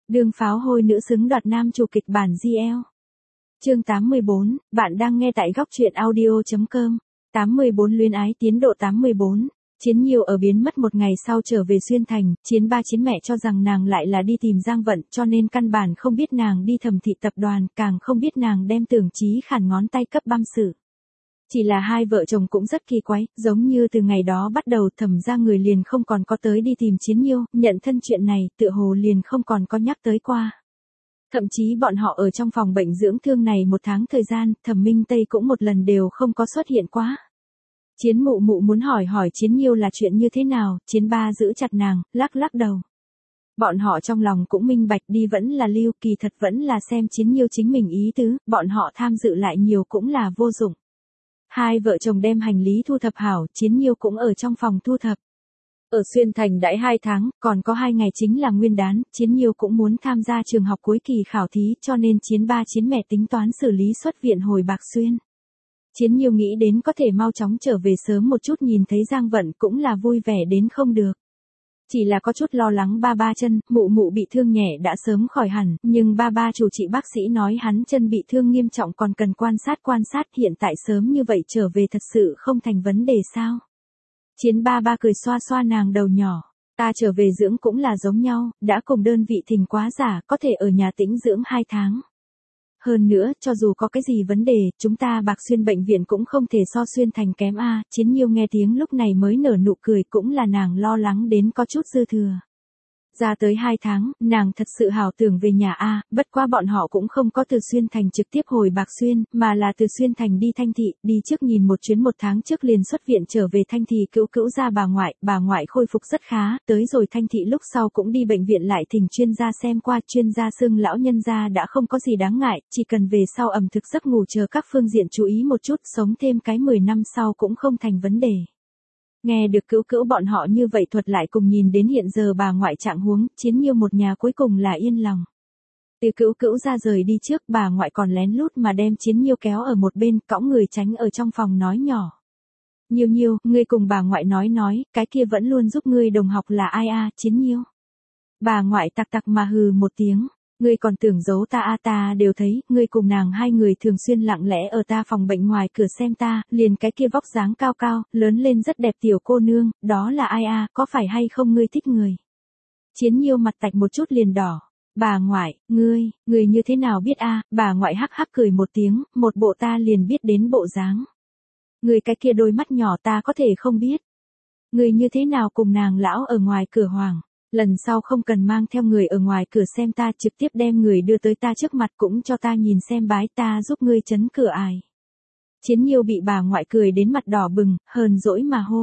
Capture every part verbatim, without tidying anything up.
Đường pháo hôi nữ xứng đoạt nam chủ kịch bản giê lờ. Chương tám mươi bốn, bạn đang nghe tại góc truyện audio chấm com. tám mươi bốn Luyến ái tiến độ tám mươi bốn. Chiến Nhiêu ở biến mất một ngày sau trở về Xuyên Thành, Chiến ba Chiến mẹ cho rằng nàng lại là đi tìm Giang Vận, cho nên căn bản không biết nàng đi Thẩm thị tập đoàn, càng không biết nàng đem Tưởng Chí Khản ngón tay cấp băm xử. Chỉ là hai vợ chồng cũng rất kỳ quái, giống như từ ngày đó bắt đầu Thẩm ra người liền không còn có tới đi tìm Chiến Nhiêu, nhận thân chuyện này tựa hồ liền không còn có nhắc tới qua. Thậm chí bọn họ ở trong phòng bệnh dưỡng thương này một tháng thời gian, Thẩm Minh Tây cũng một lần đều không có xuất hiện quá. Chiến mụ mụ muốn hỏi hỏi Chiến Nhiêu là chuyện như thế nào, Chiến ba giữ chặt nàng, lắc lắc đầu. Bọn họ trong lòng cũng minh bạch đi vẫn là lưu, kỳ thật vẫn là xem Chiến Nhiêu chính mình ý tứ, bọn họ tham dự lại nhiều cũng là vô dụng. Hai vợ chồng đem hành lý thu thập hảo, Chiến Nhiêu cũng ở trong phòng thu thập. Ở Xuyên Thành đãi hai tháng, còn có hai ngày chính là Nguyên đán, Chiến Nhiêu cũng muốn tham gia trường học cuối kỳ khảo thí cho nên Chiến ba Chiến mẹ tính toán xử lý xuất viện hồi Bạc Xuyên. Chiến Nhiêu nghĩ đến có thể mau chóng trở về sớm một chút nhìn thấy Giang Vận cũng là vui vẻ đến không được. Chỉ là có chút lo lắng ba ba chân, mụ mụ bị thương nhẹ đã sớm khỏi hẳn, nhưng ba ba chủ trị bác sĩ nói hắn chân bị thương nghiêm trọng còn cần quan sát quan sát hiện tại sớm như vậy trở về thật sự không thành vấn đề sao. Chiến ba ba cười xoa xoa nàng đầu nhỏ, ta trở về dưỡng cũng là giống nhau, đã cùng đơn vị thỉnh quá giả, có thể ở nhà tĩnh dưỡng hai tháng. Hơn nữa, cho dù có cái gì vấn đề, chúng ta Bạc Xuyên bệnh viện cũng không thể so Xuyên Thành kém a. Chiến Nhiêu nghe tiếng lúc này mới nở nụ cười, cũng là nàng lo lắng đến có chút dư thừa. Ra tới hai tháng, nàng thật sự hào tưởng về nhà a, bất qua bọn họ cũng không có từ Xuyên Thành trực tiếp hồi Bạc Xuyên, mà là từ Xuyên Thành đi Thanh Thị, đi trước nhìn một chuyến một tháng trước liền xuất viện trở về Thanh Thị cữu cữu ra bà ngoại, bà ngoại khôi phục rất khá, tới rồi Thanh Thị lúc sau cũng đi bệnh viện lại thỉnh chuyên gia xem qua, chuyên gia xưng lão nhân gia đã không có gì đáng ngại, chỉ cần về sau ẩm thực giấc ngủ chờ các phương diện chú ý một chút, sống thêm cái mười năm sau cũng không thành vấn đề. Nghe được cữu cữu bọn họ như vậy thuật lại cùng nhìn đến hiện giờ bà ngoại trạng huống, Chiến Nhiêu một nhà cuối cùng là yên lòng. Từ cữu cữu ra rời đi trước, bà ngoại còn lén lút mà đem Chiến Nhiêu kéo ở một bên, cõng người tránh ở trong phòng nói nhỏ. Nhiêu Nhiêu, ngươi cùng bà ngoại nói nói, cái kia vẫn luôn giúp ngươi đồng học là ai a, Chiến Nhiêu. Bà ngoại tặc tặc mà hừ một tiếng. Ngươi còn tưởng giấu ta a, ta đều thấy, ngươi cùng nàng hai người thường xuyên lặng lẽ ở ta phòng bệnh ngoài cửa xem ta, liền cái kia vóc dáng cao cao, lớn lên rất đẹp tiểu cô nương, đó là ai a, có phải hay không ngươi thích người? Chiến Nhiêu mặt tạch một chút liền đỏ. Bà ngoại, ngươi, ngươi như thế nào biết a? Bà ngoại hắc hắc cười một tiếng, một bộ ta liền biết đến bộ dáng. Ngươi cái kia đôi mắt nhỏ ta có thể không biết. Ngươi như thế nào cùng nàng lão ở ngoài cửa hoàng? Lần sau không cần mang theo người ở ngoài cửa xem ta, trực tiếp đem người đưa tới ta trước mặt cũng cho ta nhìn xem bái, ta giúp ngươi chấn cửa ải. Chiến Nhiêu bị bà ngoại cười đến mặt đỏ bừng, hờn dỗi mà hô.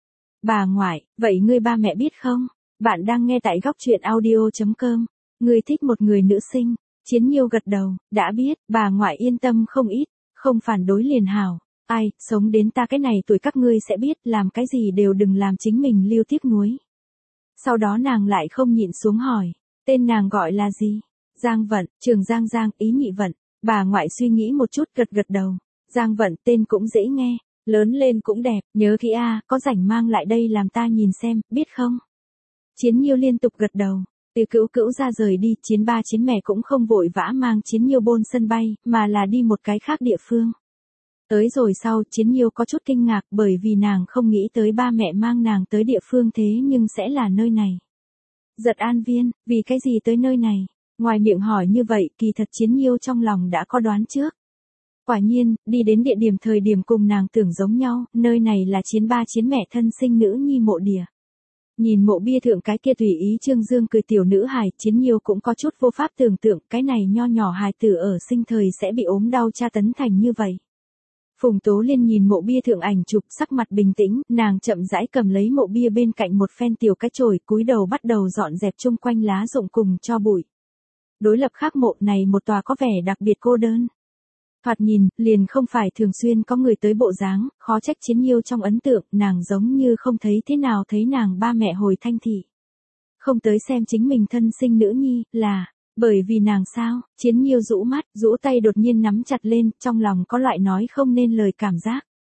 Bà ngoại, vậy ngươi ba mẹ biết không? Bạn đang nghe tại góc truyện audio chấm com. Ngươi thích một người nữ sinh. Chiến Nhiêu gật đầu, đã biết, bà ngoại yên tâm không ít, không phản đối liền hảo. Ai, sống đến ta cái này tuổi các ngươi sẽ biết, làm cái gì đều đừng làm chính mình lưu tiếc nuối. Sau đó nàng lại không nhịn xuống hỏi, tên nàng gọi là gì? Giang Vận, Trường Giang Giang, ý nhị Vận. Bà ngoại suy nghĩ một chút gật gật đầu. Giang Vận tên cũng dễ nghe, lớn lên cũng đẹp, nhớ kỹ a, có rảnh mang lại đây làm ta nhìn xem, biết không? Chiến Nhiêu liên tục gật đầu. Từ cữu cữu ra rời đi, Chiến ba Chiến mẹ cũng không vội vã mang Chiến Nhiêu bôn sân bay, mà là đi một cái khác địa phương. Tới rồi sau, Chiến Nhiêu có chút kinh ngạc bởi vì nàng không nghĩ tới ba mẹ mang nàng tới địa phương thế nhưng sẽ là nơi này. Giật An Viên, vì cái gì tới nơi này? Ngoài miệng hỏi như vậy, kỳ thật Chiến Nhiêu trong lòng đã có đoán trước. Quả nhiên, đi đến địa điểm thời điểm cùng nàng tưởng giống nhau, nơi này là Chiến ba Chiến mẹ thân sinh nữ nhi mộ địa. Nhìn mộ bia thượng cái kia tùy ý trương dương cười tiểu nữ hài, Chiến Nhiêu cũng có chút vô pháp tưởng tượng cái này nho nhỏ hài tử ở sinh thời sẽ bị ốm đau tra tấn thành như vậy. Phùng Tố Liên nhìn mộ bia thượng ảnh chụp, sắc mặt bình tĩnh, nàng chậm rãi cầm lấy mộ bia bên cạnh một phen tiểu cái chổi, cúi đầu bắt đầu dọn dẹp chung quanh lá rụng cùng cho bụi. Đối lập khác mộ này một tòa có vẻ đặc biệt cô đơn. Thoạt nhìn, liền không phải thường xuyên có người tới bộ dáng, khó trách Chiến Nhiêu trong ấn tượng, nàng giống như không thấy thế nào thấy nàng ba mẹ hồi Thanh Thị. Không tới xem chính mình thân sinh nữ nhi, là... Bởi vì nàng sao? Chiến Nhiêu rũ mắt, rũ tay đột nhiên nắm chặt lên, trong lòng có loại nói không nên lời cảm giác.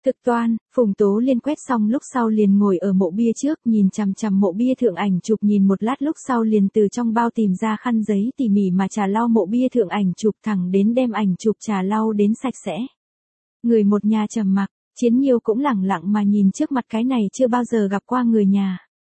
Thực toan, Phùng Tố Liên quét xong lúc sau liền ngồi ở mộ bia trước nhìn chằm chằm mộ bia thượng ảnh chụp nhìn một lát lúc sau liền từ trong bao tìm ra khăn giấy tỉ mỉ mà trà lau mộ bia thượng ảnh chụp thẳng đến đem ảnh chụp trà lau đến sạch sẽ. Người một nhà trầm mặc, Chiến Nhiêu cũng lẳng lặng mà nhìn trước mặt cái này chưa bao giờ gặp qua người nhà.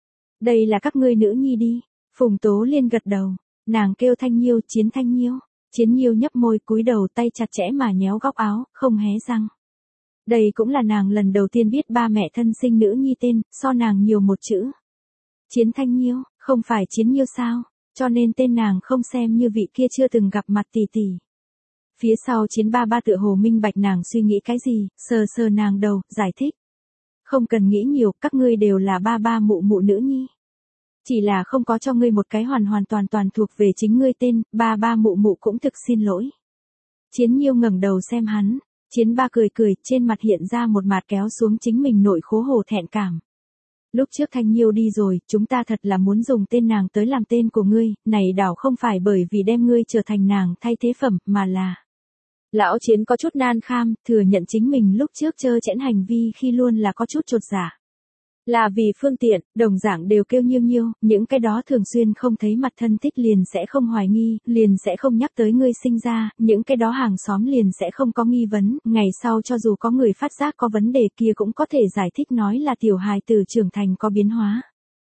Đây là các ngươi nữ nhi đi, Phùng Tố Liên gật đầu, nàng kêu Thanh Nhiêu, Chiến Thanh Nhiêu, Chiến Nhiêu nhấp môi cúi đầu tay chặt chẽ mà nhéo góc áo, không hé răng. Đây cũng là nàng lần đầu tiên biết ba mẹ thân sinh nữ nhi tên, so nàng nhiều một chữ. Chiến Thanh Nhiêu, không phải Chiến Nhiêu sao, cho nên tên nàng không xem như vị kia chưa từng gặp mặt tỷ tỷ. Phía sau Chiến ba ba tựa hồ minh bạch nàng suy nghĩ cái gì, sờ sờ nàng đầu, giải thích. Không cần nghĩ nhiều, các ngươi đều là ba ba mụ mụ nữ nhi. Chỉ là không có cho ngươi một cái hoàn hoàn toàn toàn thuộc về chính ngươi tên, ba ba mụ mụ cũng thực xin lỗi. Chiến Nhiêu ngẩng đầu xem hắn. Chiến ba cười cười, trên mặt hiện ra một mặt kéo xuống chính mình nội khố hồ thẹn cảm. Lúc trước Thanh Nhiêu đi rồi, chúng ta thật là muốn dùng tên nàng tới làm tên của ngươi, này đảo không phải bởi vì đem ngươi trở thành nàng thay thế phẩm, mà là... Lão Chiến có chút nan kham, thừa nhận chính mình lúc trước trơ trẽn hành vi khi luôn là có chút chột dạ. Là vì phương tiện, đồng dạng đều kêu Nhiêu Nhiêu, những cái đó thường xuyên không thấy mặt thân thích liền sẽ không hoài nghi, liền sẽ không nhắc tới ngươi sinh ra, những cái đó hàng xóm liền sẽ không có nghi vấn, ngày sau cho dù có người phát giác có vấn đề kia cũng có thể giải thích nói là tiểu hài tử trưởng thành có biến hóa.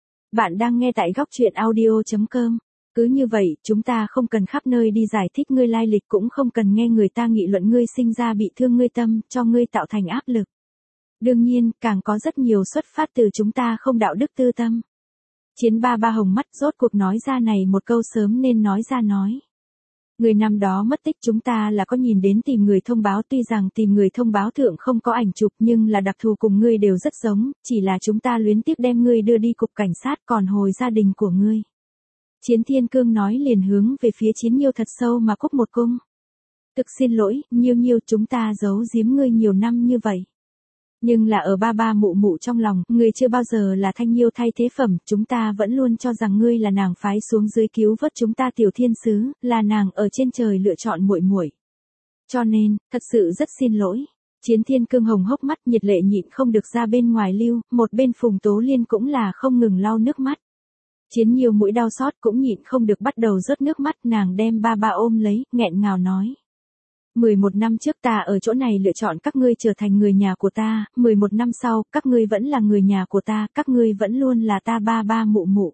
Bạn đang nghe tại góc truyện audio chấm com. Cứ như vậy, chúng ta không cần khắp nơi đi giải thích ngươi lai lịch cũng không cần nghe người ta nghị luận ngươi sinh ra bị thương ngươi tâm, cho ngươi tạo thành áp lực. Đương nhiên, càng có rất nhiều xuất phát từ chúng ta không đạo đức tư tâm. Chiến ba ba hồng mắt rốt cuộc nói ra này một câu sớm nên nói ra nói. Người năm đó mất tích chúng ta là có nhìn đến tìm người thông báo, tuy rằng tìm người thông báo thượng không có ảnh chụp nhưng là đặc thù cùng ngươi đều rất giống, chỉ là chúng ta luyến tiếc đem ngươi đưa đi cục cảnh sát còn hồi gia đình của ngươi. Chiến Thiên Cương nói liền hướng về phía Chiến Nhiêu thật sâu mà cúc một cung. Thực xin lỗi, Nhiêu Nhiêu, chúng ta giấu giếm ngươi nhiều năm như vậy. Nhưng là ở ba ba mụ mụ trong lòng, ngươi chưa bao giờ là Thanh Nhiêu thay thế phẩm, chúng ta vẫn luôn cho rằng ngươi là nàng phái xuống dưới cứu vớt chúng ta tiểu thiên sứ, là nàng ở trên trời lựa chọn muội muội. Cho nên, thật sự rất xin lỗi. Chiến Thiên Cương hồng hốc mắt nhiệt lệ nhịn không được ra bên ngoài lưu, một bên Phùng Tố Liên cũng là không ngừng lau nước mắt. Chiến Nhiêu mũi đau xót cũng nhịn không được bắt đầu rớt nước mắt, nàng đem ba ba ôm lấy, nghẹn ngào nói. mười một năm trước ta ở chỗ này lựa chọn các ngươi trở thành người nhà của ta, mười một năm sau, các ngươi vẫn là người nhà của ta, các ngươi vẫn luôn là ta ba ba mụ mụ.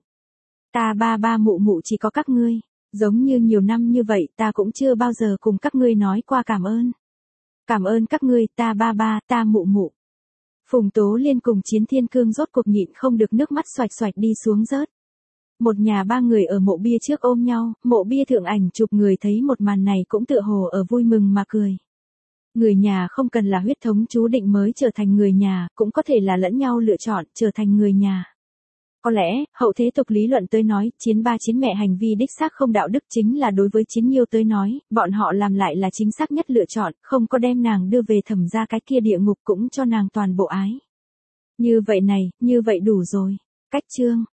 Ta ba ba mụ mụ chỉ có các ngươi, giống như nhiều năm như vậy ta cũng chưa bao giờ cùng các ngươi nói qua cảm ơn. Cảm ơn các ngươi, ta ba ba, ta mụ mụ. Phùng Tố Liên cùng Chiến Thiên Cương rốt cuộc nhịn không được nước mắt xoạch xoạch đi xuống rớt. Một nhà ba người ở mộ bia trước ôm nhau, mộ bia thượng ảnh chụp người thấy một màn này cũng tựa hồ ở vui mừng mà cười. Người nhà không cần là huyết thống chú định mới trở thành người nhà, cũng có thể là lẫn nhau lựa chọn trở thành người nhà. Có lẽ, hậu thế tục lý luận tới nói, Chiến ba Chiến mẹ hành vi đích xác không đạo đức chính là đối với Chiến Nhiêu tới nói, bọn họ làm lại là chính xác nhất lựa chọn, không có đem nàng đưa về thẩm ra cái kia địa ngục cũng cho nàng toàn bộ ái. Như vậy này, như vậy đủ rồi. Cách chương.